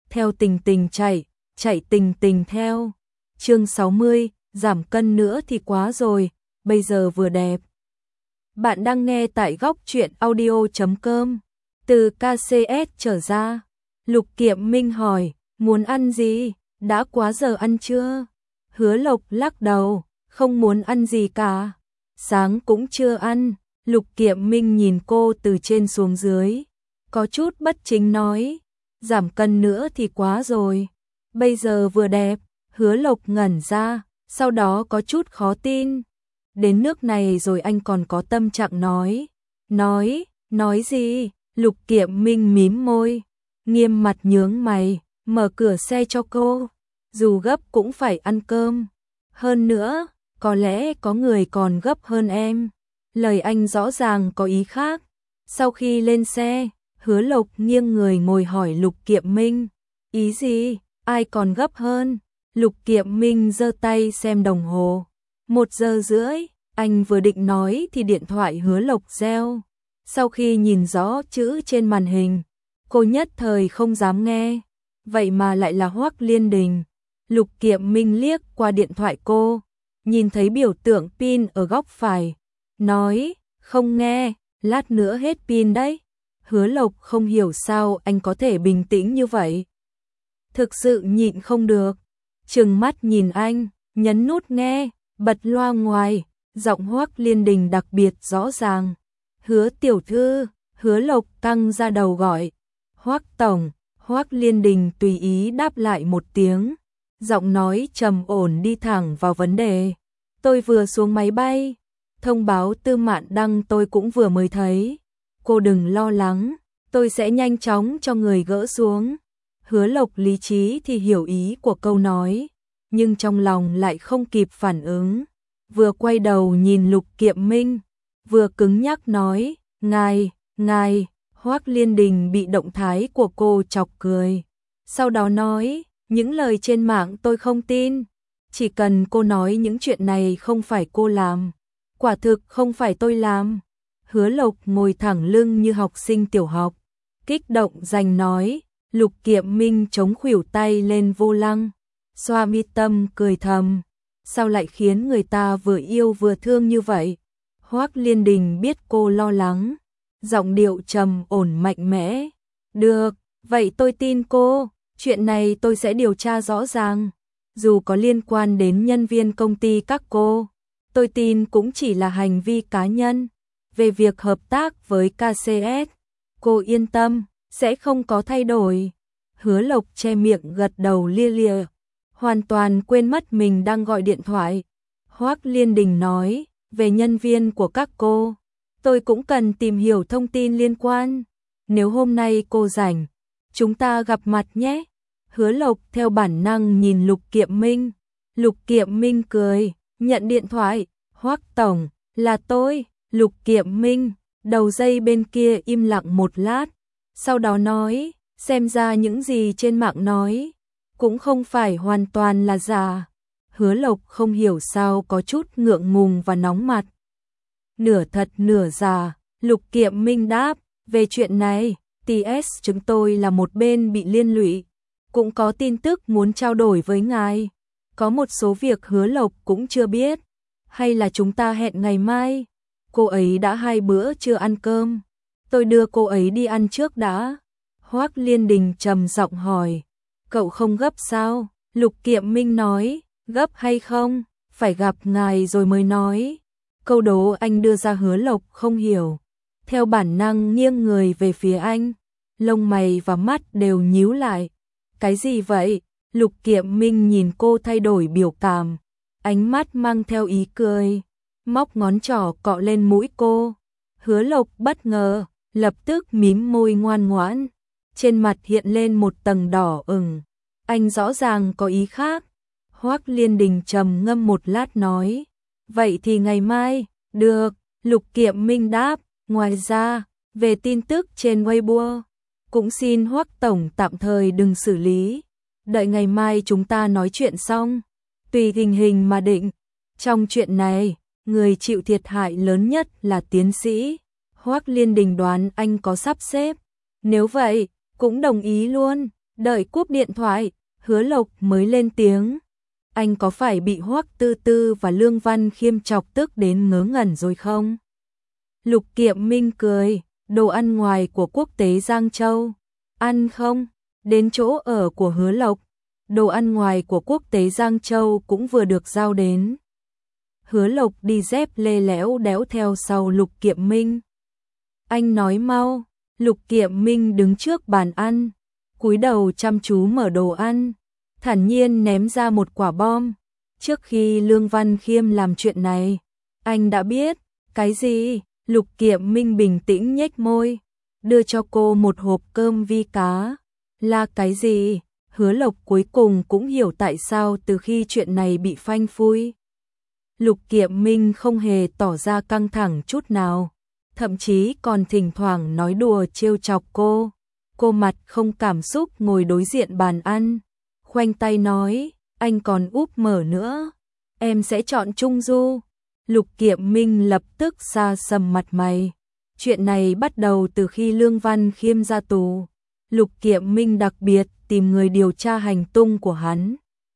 theo Tình Tình chạy, chạy Tình Tình theo. Chương 60, giảm cân nữa thì quá rồi, bây giờ vừa đẹp. Bạn đang nghe tại góc truyện audio.com. Từ KCS trở ra, Lục Kiệm Minh hỏi, muốn ăn gì, đã quá giờ ăn chưa? Hứa Lộc lắc đầu, không muốn ăn gì cả. Sáng cũng chưa ăn. Lục Kiệm Minh nhìn cô từ trên xuống dưới, có chút bất chính nói, giảm cân nữa thì quá rồi, bây giờ vừa đẹp. Hứa Lộc ngẩn ra, sau đó có chút khó tin. Đến nước này rồi anh còn có tâm trạng nói gì? Lục Kiệm Minh mím môi, nghiêm mặt nhướng mày, mở cửa xe cho cô, dù gấp cũng phải ăn cơm. Hơn nữa, có lẽ có người còn gấp hơn em. Lời anh rõ ràng có ý khác. Sau khi lên xe, Hứa Lộc nghiêng người ngồi hỏi Lục Kiệm Minh, ý gì, ai còn gấp hơn? Lục Kiệm Minh giơ tay xem đồng hồ, 1:30, anh vừa định nói thì điện thoại Hứa Lộc reo. Sau khi nhìn rõ chữ trên màn hình, cô nhất thời không dám nghe, vậy mà lại là Hoắc Liên Đình. Lục Kiệm Minh liếc qua điện thoại cô, nhìn thấy biểu tượng pin ở góc phải, nói, không nghe, lát nữa hết pin đấy. Hứa Lộc không hiểu sao anh có thể bình tĩnh như vậy. Thực sự nhịn không được, trừng mắt nhìn anh, nhấn nút nghe, bật loa ngoài, giọng Hoắc Liên Đình đặc biệt rõ ràng. Hứa tiểu thư. Hứa Lộc căng ra đầu gọi, Hoắc tổng. Hoắc Liên Đình tùy ý đáp lại một tiếng, giọng nói trầm ổn đi thẳng vào vấn đề. Tôi vừa xuống máy bay, thông báo Tư Mạn đăng tôi cũng vừa mới thấy. Cô đừng lo lắng, tôi sẽ nhanh chóng cho người gỡ xuống. Hứa Lộc lý trí thì hiểu ý của câu nói, nhưng trong lòng lại không kịp phản ứng. Vừa quay đầu nhìn Lục Kiệm Minh, vừa cứng nhắc nói, ngài. Hoắc Liên Đình bị động thái của cô chọc cười. Sau đó nói, những lời trên mạng tôi không tin. Chỉ cần cô nói những chuyện này không phải cô làm, quả thực không phải tôi làm. Hứa Lộc ngồi thẳng lưng như học sinh tiểu học, kích động giành nói. Lục Kiệm Minh chống khuỷu tay lên vô lăng, xoa mi tâm cười thầm, sao lại khiến người ta vừa yêu vừa thương như vậy? Hoắc Liên Đình biết cô lo lắng, giọng điệu trầm ổn mạnh mẽ. Được, vậy tôi tin cô, chuyện này tôi sẽ điều tra rõ ràng. Dù có liên quan đến nhân viên công ty các cô, tôi tin cũng chỉ là hành vi cá nhân. Về việc hợp tác với KCS, cô yên tâm, sẽ không có thay đổi. Hứa Lộc che miệng gật đầu lia lịa, hoàn toàn quên mất mình đang gọi điện thoại. Hoắc Liên Đình nói, về nhân viên của các cô, tôi cũng cần tìm hiểu thông tin liên quan. Nếu hôm nay cô rảnh, chúng ta gặp mặt nhé. Hứa Lộc theo bản năng nhìn Lục Kiệm Minh. Lục Kiệm Minh cười, nhận điện thoại. Hoắc tổng, là tôi. Lục Kiệm Minh, đầu dây bên kia im lặng một lát, sau đó nói, xem ra những gì trên mạng nói cũng không phải hoàn toàn là giả. Hứa Lộc không hiểu sao có chút ngượng ngùng và nóng mặt. Nửa thật nửa giả. Lục Kiệm Minh đáp, về chuyện này, TS chúng tôi là một bên bị liên lụy, cũng có tin tức muốn trao đổi với ngài. Có một số việc Hứa Lộc cũng chưa biết, hay là chúng ta hẹn ngày mai? Cô ấy đã 2 bữa chưa ăn cơm, tôi đưa cô ấy đi ăn trước đã. Hoắc Liên Đình trầm giọng hỏi, cậu không gấp sao? Lục Kiệm Minh nói, gấp hay không, phải gặp ngài rồi mới nói. Câu đố anh đưa ra Hứa Lộc không hiểu, theo bản năng nghiêng người về phía anh, lông mày và mắt đều nhíu lại. Cái gì vậy? Lục Kiệm Minh nhìn cô thay đổi biểu cảm, ánh mắt mang theo ý cười, móc ngón trỏ cọ lên mũi cô. Hứa Lộc bất ngờ, lập tức mím môi ngoan ngoãn, trên mặt hiện lên một tầng đỏ ửng. Anh rõ ràng có ý khác. Hoắc Liên Đình trầm ngâm một lát nói, vậy thì ngày mai. Được. Lục Kiệm Minh đáp. Ngoài ra, về tin tức trên Weibo, cũng xin Hoắc tổng tạm thời đừng xử lý, đợi ngày mai chúng ta nói chuyện xong, tùy tình hình mà định. Trong chuyện này, người chịu thiệt hại lớn nhất là tiến sĩ. Hoắc Liên Đình đoán anh có sắp xếp, nếu vậy cũng đồng ý luôn. Đợi cúp điện thoại, Hứa Lộc mới lên tiếng. Anh có phải bị Hoắc Tư Tư và Lương Văn Khiêm chọc tức đến ngớ ngẩn rồi không? Lục Kiệm Minh cười, đồ ăn ngoài của quốc tế Giang Châu. Ăn không? Đến chỗ ở của Hứa Lộc, đồ ăn ngoài của quốc tế Giang Châu cũng vừa được giao đến. Hứa Lộc đi dép lê lẽo đẽo theo sau Lục Kiệm Minh. Anh nói mau. Lục Kiệm Minh đứng trước bàn ăn, cúi đầu chăm chú mở đồ ăn, thản nhiên ném ra một quả bom. Trước khi Lương Văn Khiêm làm chuyện này, anh đã biết. Cái gì? Lục Kiệm Minh bình tĩnh nhếch môi, đưa cho cô một hộp cơm vi cá. Là cái gì? Hứa Lộc cuối cùng cũng hiểu tại sao từ khi chuyện này bị phanh phui, Lục Kiệm Minh không hề tỏ ra căng thẳng chút nào, thậm chí còn thỉnh thoảng nói đùa trêu chọc cô. Cô mặt không cảm xúc ngồi đối diện bàn ăn, khoanh tay nói, anh còn úp mở nữa, em sẽ chọn Trung Du. Lục Kiệm Minh lập tức sa sầm mặt mày. Chuyện này bắt đầu từ khi Lương Văn Khiêm ra tù. Lục Kiệm Minh đặc biệt tìm người điều tra hành tung của hắn.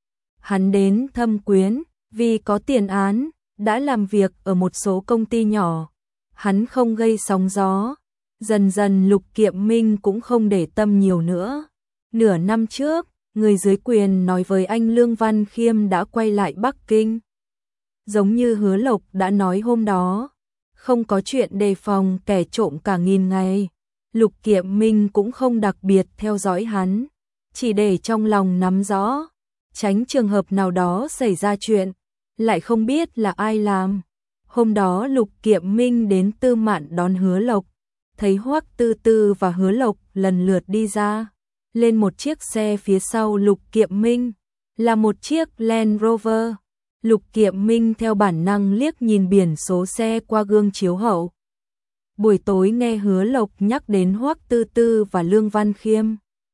Hắn đến Thâm Quyến vì có tiền án, đã làm việc ở một số công ty nhỏ. Hắn không gây sóng gió. Dần dần Lục Kiệm Minh cũng không để tâm nhiều nữa. Nửa năm trước, người dưới quyền nói với anh Lương Văn Khiêm đã quay lại Bắc Kinh. Giống như Hứa Lộc đã nói hôm đó, không có chuyện đề phòng kẻ trộm cả nghìn ngày. Lục Kiệm Minh cũng không đặc biệt theo dõi hắn, chỉ để trong lòng nắm rõ, tránh trường hợp nào đó xảy ra chuyện, lại không biết là ai làm. Hôm đó Lục Kiệm Minh đến Tư Mạn đón Hứa Lộc, thấy Hoắc Tư Tư và Hứa Lộc lần lượt đi ra, lên một chiếc xe phía sau Lục Kiệm Minh, là một chiếc Land Rover. Lục Kiệm Minh theo bản năng liếc nhìn biển số xe qua gương chiếu hậu. Buổi tối nghe Hứa Lộc nhắc đến Hoắc Tư Tư và Lương Văn Khiêm,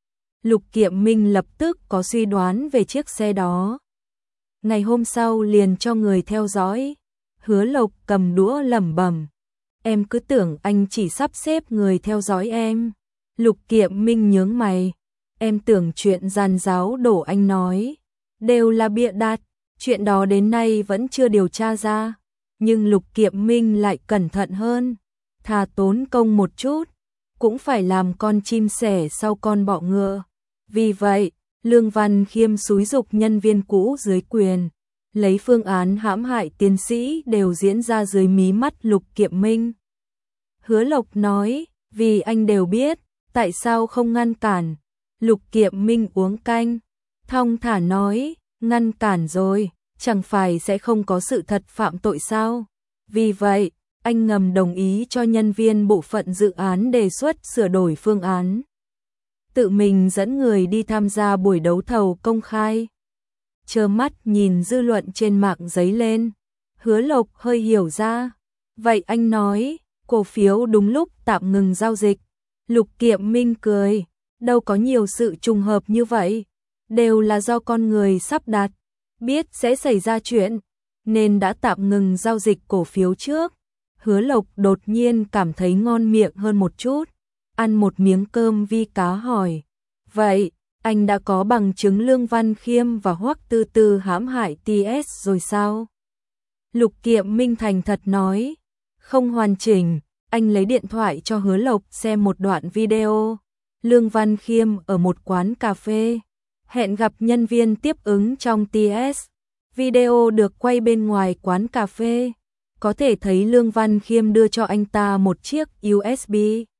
Lục Kiệm Minh lập tức có suy đoán về chiếc xe đó. Ngày hôm sau liền cho người theo dõi. Hứa Lộc cầm đũa lẩm bẩm, em cứ tưởng anh chỉ sắp xếp người theo dõi em. Lục Kiệm Minh nhướng mày, em tưởng chuyện gian giáo đổ anh nói đều là bịa đặt, chuyện đó đến nay vẫn chưa điều tra ra. Nhưng Lục Kiệm Minh lại cẩn thận hơn, thà tốn công một chút, cũng phải làm con chim sẻ sau con bọ ngựa. Vì vậy, Lương Văn Khiêm xúi giục nhân viên cũ dưới quyền, lấy phương án hãm hại tiến sĩ đều diễn ra dưới mí mắt Lục Kiệm Minh. Hứa Lộc nói, vì anh đều biết, tại sao không ngăn cản? Lục Kiệm Minh uống canh, thong thả nói, ngăn cản rồi, chẳng phải sẽ không có sự thật phạm tội sao? Vì vậy, anh ngầm đồng ý cho nhân viên bộ phận dự án đề xuất sửa đổi phương án, tự mình dẫn người đi tham gia buổi đấu thầu công khai. Trơ mắt nhìn dư luận trên mạng dấy lên, Hứa Lộc hơi hiểu ra. Vậy anh nói, cổ phiếu đúng lúc tạm ngừng giao dịch. Lục Kiệm Minh cười, đâu có nhiều sự trùng hợp như vậy, đều là do con người sắp đặt, biết sẽ xảy ra chuyện, nên đã tạm ngừng giao dịch cổ phiếu trước. Hứa Lộc đột nhiên cảm thấy ngon miệng hơn một chút, ăn một miếng cơm vi cá hỏi, vậy anh đã có bằng chứng Lương Văn Khiêm và Hoắc Tư Tư hãm hại TS rồi sao? Lục Kiệm Minh thành thật nói, không hoàn chỉnh. Anh lấy điện thoại cho Hứa Lộc xem một đoạn video. Lương Văn Khiêm ở một quán cà phê, hẹn gặp nhân viên tiếp ứng trong TS. Video được quay bên ngoài quán cà phê, có thể thấy Lương Văn Khiêm đưa cho anh ta một chiếc USB.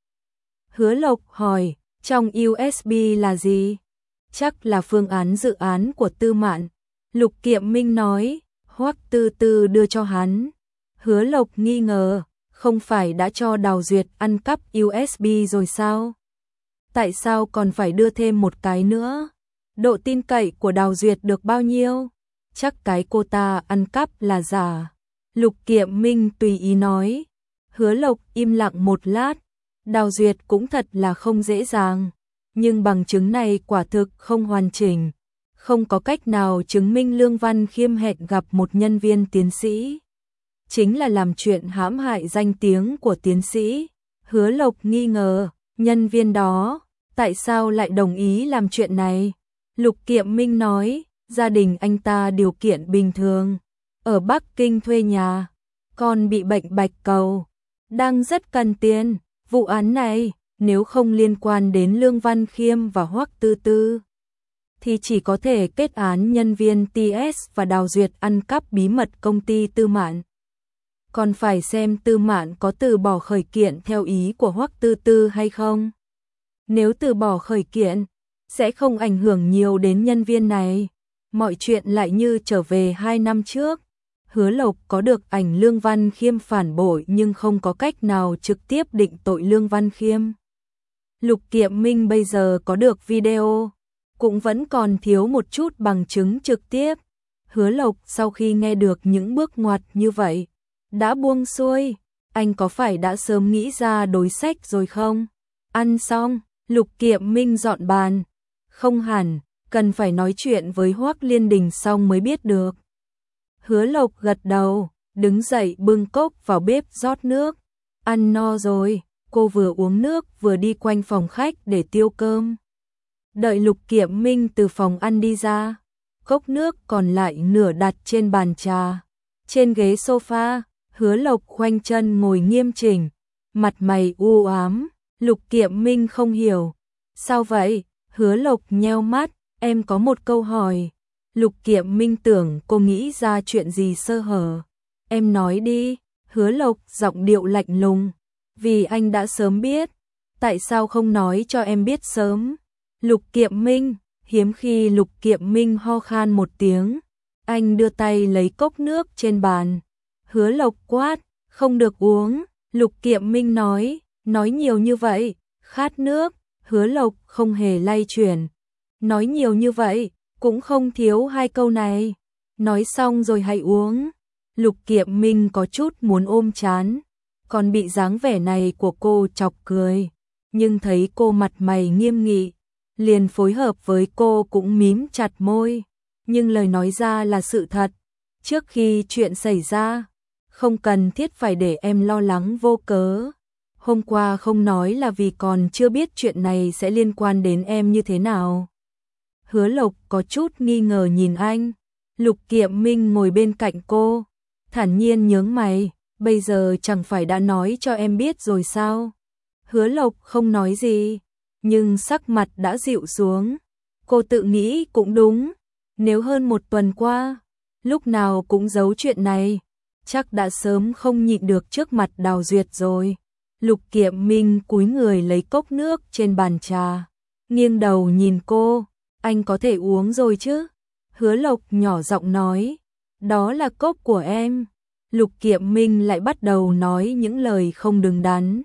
Hứa Lộc hỏi, trong USB là gì? Chắc là phương án dự án của Tư Mạn. Lục Kiệm Minh nói, Hoắc Tư Tư đưa cho hắn. Hứa Lộc nghi ngờ, không phải đã cho Đào Duyệt ăn cắp USB rồi sao? Tại sao còn phải đưa thêm một cái nữa? Độ tin cậy của Đào Duyệt được bao nhiêu? Chắc cái cô ta ăn cắp là giả. Lục Kiệm Minh tùy ý nói. Hứa Lộc im lặng một lát. Đào Duyệt cũng thật là không dễ dàng, nhưng bằng chứng này quả thực không hoàn chỉnh, không có cách nào chứng minh Lương Văn Khiêm hẹn gặp một nhân viên tiến sĩ, chính là làm chuyện hãm hại danh tiếng của tiến sĩ. Hứa Lộc nghi ngờ, nhân viên đó Tại sao lại đồng ý làm chuyện này? Lục Kiệm Minh nói, gia đình anh ta điều kiện bình thường, ở Bắc Kinh thuê nhà, còn bị bệnh bạch cầu, đang rất cần tiền. Vụ án này, nếu không liên quan đến Lương Văn Khiêm và Hoắc Tư Tư, thì chỉ có thể kết án nhân viên TS và Đào Duyệt ăn cắp bí mật công ty Tư Mạn. Còn phải xem Tư Mạn có từ bỏ khởi kiện theo ý của Hoắc Tư Tư hay không. Nếu từ bỏ khởi kiện, sẽ không ảnh hưởng nhiều đến nhân viên này. Mọi chuyện lại như trở về 2 năm trước. Hứa Lộc có được ảnh Lương Văn Khiêm phản bội nhưng không có cách nào trực tiếp định tội Lương Văn Khiêm. Lục Kiệm Minh bây giờ có được video, cũng vẫn còn thiếu một chút bằng chứng trực tiếp. Hứa Lộc sau khi nghe được những bước ngoặt như vậy, đã buông xuôi. Anh có phải đã sớm nghĩ ra đối sách rồi không? Ăn xong, Lục Kiệm Minh dọn bàn. Không hẳn, cần phải nói chuyện với Hoắc Liên Đình xong mới biết được. Hứa Lộc gật đầu, đứng dậy bưng cốc vào bếp rót nước. Ăn no rồi, cô vừa uống nước vừa đi quanh phòng khách để tiêu cơm. Đợi Lục Kiệm Minh từ phòng ăn đi ra, cốc nước còn lại nửa đặt trên bàn trà. Trên ghế sofa, Hứa Lộc khoanh chân ngồi nghiêm chỉnh, mặt mày u ám. Lục Kiệm Minh không hiểu. Sao vậy? Hứa Lộc nheo mắt, em có một câu hỏi. Lục Kiệm Minh tưởng cô nghĩ ra chuyện gì sơ hở. Em nói đi. Hứa Lộc giọng điệu lạnh lùng. Vì anh đã sớm biết. Tại sao không nói cho em biết sớm? Lục Kiệm Minh. Hiếm khi Lục Kiệm Minh ho khan một tiếng. Anh đưa tay lấy cốc nước trên bàn. Hứa Lộc quát, không được uống. Lục Kiệm Minh nói nhiều như vậy, khát nước. Hứa Lộc không hề lay chuyển. Nói nhiều như vậy, cũng không thiếu 2 câu này. Nói xong rồi hãy uống. Lục Kiệm Minh có chút muốn ôm chán, còn bị dáng vẻ này của cô chọc cười. Nhưng thấy cô mặt mày nghiêm nghị, liền phối hợp với cô cũng mím chặt môi. Nhưng lời nói ra là sự thật. Trước khi chuyện xảy ra, không cần thiết phải để em lo lắng vô cớ. Hôm qua không nói là vì còn chưa biết chuyện này sẽ liên quan đến em như thế nào. Hứa Lộc có chút nghi ngờ nhìn anh. Lục Kiệm Minh ngồi bên cạnh cô, thản nhiên nhướng mày, bây giờ chẳng phải đã nói cho em biết rồi sao? Hứa Lộc không nói gì, nhưng sắc mặt đã dịu xuống. Cô tự nghĩ cũng đúng, nếu hơn 1 tuần qua, lúc nào cũng giấu chuyện này, chắc đã sớm không nhịn được trước mặt Đào Duyệt rồi. Lục Kiệm Minh cúi người lấy cốc nước trên bàn trà, nghiêng đầu nhìn cô, anh có thể uống rồi chứ? Hứa Lộc nhỏ giọng nói, đó là cốc của em. Lục Kiệm Minh lại bắt đầu nói những lời không đứng đắn.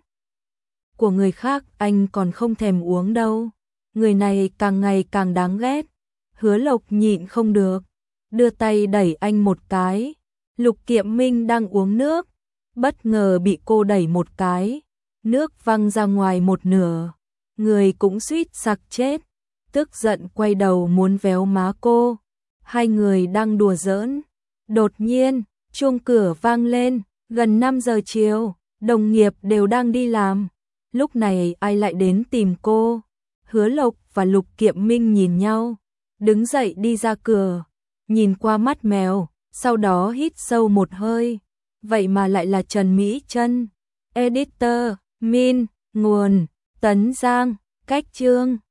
Của người khác anh còn không thèm uống đâu. Người này càng ngày càng đáng ghét. Hứa Lộc nhịn không được, đưa tay đẩy anh một cái. Lục Kiệm Minh đang uống nước, bất ngờ bị cô đẩy một cái, nước văng ra ngoài một nửa, người cũng suýt sặc chết, tức giận quay đầu muốn véo má cô. Hai người đang đùa giỡn, đột nhiên, chuông cửa vang lên, gần 5 giờ chiều, đồng nghiệp đều đang đi làm. Lúc này ai lại đến tìm cô? Hứa Lộc và Lục Kiệm Minh nhìn nhau, đứng dậy đi ra cửa, nhìn qua mắt mèo, sau đó hít sâu một hơi. Vậy mà lại là Trần Mỹ Chân. Editor, Min, nguồn, Tấn Giang, cách chương.